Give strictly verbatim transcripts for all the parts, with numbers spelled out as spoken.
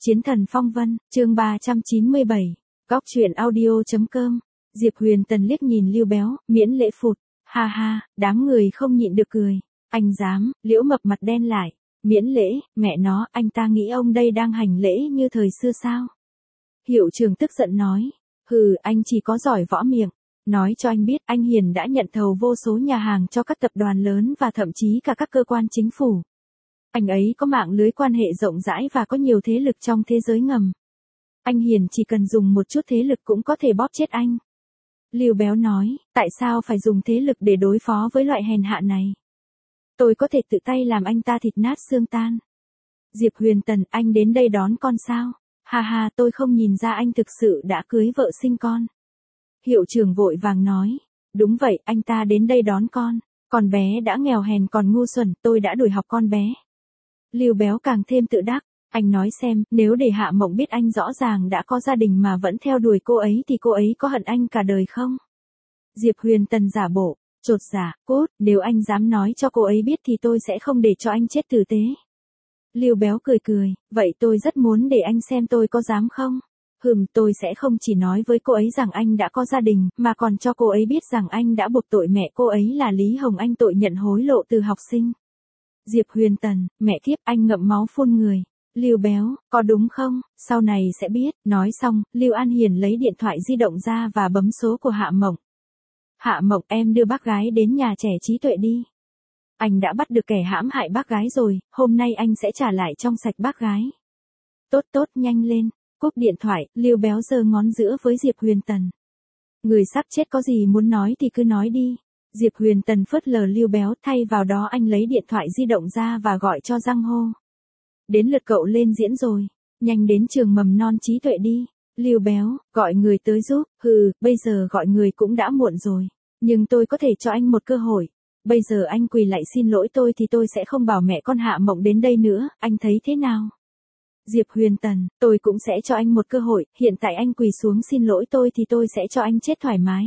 Chiến thần phong vân, chương ba trăm chín mươi bảy, góc truyện audio chấm com. Diệp Huyền Tần liếc nhìn Lưu Béo, miễn lễ phụt, ha ha, đám người không nhịn được cười. Anh dám, Liễu Mập mặt đen lại, miễn lễ, mẹ nó, anh ta nghĩ ông đây đang hành lễ như thời xưa sao? Hiệu trưởng tức giận nói, hừ, anh chỉ có giỏi võ miệng. Nói cho anh biết, anh Hiền đã nhận thầu vô số nhà hàng cho các tập đoàn lớn và thậm chí cả các cơ quan chính phủ. Anh ấy có mạng lưới quan hệ rộng rãi và có nhiều thế lực trong thế giới ngầm. Anh Hiền chỉ cần dùng một chút thế lực cũng có thể bóp chết anh. Lưu Béo nói, tại sao phải dùng thế lực để đối phó với loại hèn hạ này? Tôi có thể tự tay làm anh ta thịt nát xương tan. Diệp Huyền Tần, anh đến đây đón con sao? Ha ha, tôi không nhìn ra anh thực sự đã cưới vợ sinh con. Hiệu trưởng vội vàng nói, đúng vậy, anh ta đến đây đón con. Con bé đã nghèo hèn còn ngu xuẩn, tôi đã đuổi học con bé. Lưu Béo càng thêm tự đắc, anh nói xem, nếu để Hạ Mộng biết anh rõ ràng đã có gia đình mà vẫn theo đuổi cô ấy thì cô ấy có hận anh cả đời không? Diệp Huyền Tần giả bộ, chột dạ, cốt, nếu anh dám nói cho cô ấy biết thì tôi sẽ không để cho anh chết tử tế. Lưu Béo cười cười, vậy tôi rất muốn để anh xem tôi có dám không? Hừm, tôi sẽ không chỉ nói với cô ấy rằng anh đã có gia đình, mà còn cho cô ấy biết rằng anh đã buộc tội mẹ cô ấy là Lý Hồng Anh tội nhận hối lộ từ học sinh. Diệp Huyền Tần, mẹ kiếp, anh ngậm máu phun người. Lưu Béo, có đúng không? Sau này sẽ biết. Nói xong, Lưu An Hiền lấy điện thoại di động ra và bấm số của Hạ Mộng. Hạ Mộng, em đưa bác gái đến nhà trẻ trí tuệ đi. Anh đã bắt được kẻ hãm hại bác gái rồi, hôm nay anh sẽ trả lại trong sạch bác gái. Tốt tốt, nhanh lên. Cúp điện thoại, Lưu Béo giơ ngón giữa với Diệp Huyền Tần. Người sắp chết có gì muốn nói thì cứ nói đi. Diệp Huyền Tần phớt lờ Lưu Béo, thay vào đó anh lấy điện thoại di động ra và gọi cho Giang Hô. Đến lượt cậu lên diễn rồi, nhanh đến trường mầm non trí tuệ đi. Lưu Béo, gọi người tới giúp, hừ, bây giờ gọi người cũng đã muộn rồi. Nhưng tôi có thể cho anh một cơ hội. Bây giờ anh quỳ lại xin lỗi tôi thì tôi sẽ không bảo mẹ con Hạ Mộng đến đây nữa, anh thấy thế nào? Diệp Huyền Tần, tôi cũng sẽ cho anh một cơ hội, hiện tại anh quỳ xuống xin lỗi tôi thì tôi sẽ cho anh chết thoải mái.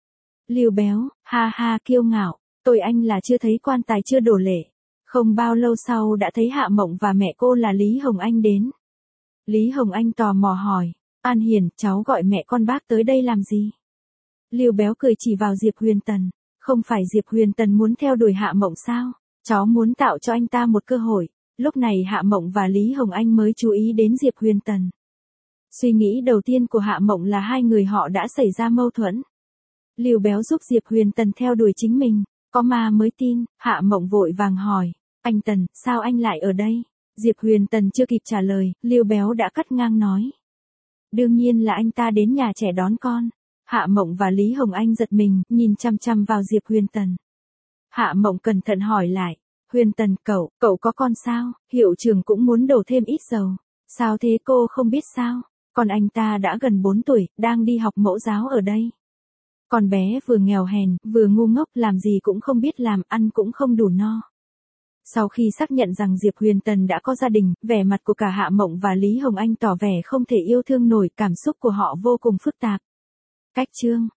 Lưu Béo, ha ha, kiêu ngạo, tôi anh là chưa thấy quan tài chưa đổ lệ. Không bao lâu sau đã thấy Hạ Mộng và mẹ cô là Lý Hồng Anh đến. Lý Hồng Anh tò mò hỏi, An Hiền, cháu gọi mẹ con bác tới đây làm gì? Lưu Béo cười chỉ vào Diệp Huyền Tần, không phải Diệp Huyền Tần muốn theo đuổi Hạ Mộng sao? Cháu muốn tạo cho anh ta một cơ hội. Lúc này Hạ Mộng và Lý Hồng Anh mới chú ý đến Diệp Huyền Tần. Suy nghĩ đầu tiên của Hạ Mộng là hai người họ đã xảy ra mâu thuẫn. Lưu Béo giúp Diệp Huyền Tần theo đuổi chính mình, có ma mới tin. Hạ Mộng vội vàng hỏi, anh Tần, sao anh lại ở đây? Diệp Huyền Tần chưa kịp trả lời, Lưu Béo đã cắt ngang nói. Đương nhiên là anh ta đến nhà trẻ đón con. Hạ Mộng và Lý Hồng Anh giật mình, nhìn chăm chăm vào Diệp Huyền Tần. Hạ Mộng cẩn thận hỏi lại, Huyền Tần, cậu, cậu có con sao? Hiệu trưởng cũng muốn đổ thêm ít dầu. Sao thế, cô không biết sao? Còn anh ta đã gần bốn tuổi, đang đi học mẫu giáo ở đây. Con bé vừa nghèo hèn, vừa ngu ngốc, làm gì cũng không biết làm, ăn cũng không đủ no. Sau khi xác nhận rằng Diệp Huyền Tần đã có gia đình, vẻ mặt của cả Hạ Mộng và Lý Hồng Anh tỏ vẻ không thể yêu thương nổi, cảm xúc của họ vô cùng phức tạp. Cách chương